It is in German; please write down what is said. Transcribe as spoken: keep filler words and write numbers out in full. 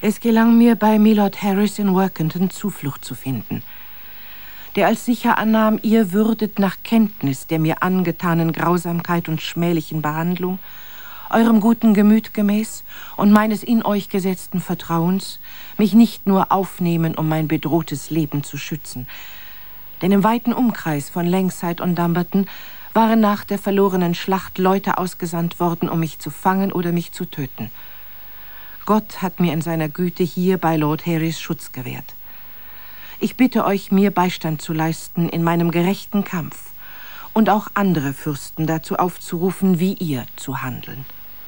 Es gelang mir, bei Milord Harris in Workington Zuflucht zu finden, der als sicher annahm, ihr würdet nach Kenntnis der mir angetanen Grausamkeit und schmählichen Behandlung, eurem guten Gemüt gemäß und meines in euch gesetzten Vertrauens, mich nicht nur aufnehmen, um mein bedrohtes Leben zu schützen. Denn im weiten Umkreis von Langside und Dumbarton waren nach der verlorenen Schlacht Leute ausgesandt worden, um mich zu fangen oder mich zu töten. Gott hat mir in seiner Güte hier bei Lord Harrys Schutz gewährt. Ich bitte euch, mir Beistand zu leisten in meinem gerechten Kampf und auch andere Fürsten dazu aufzurufen, wie ihr zu handeln.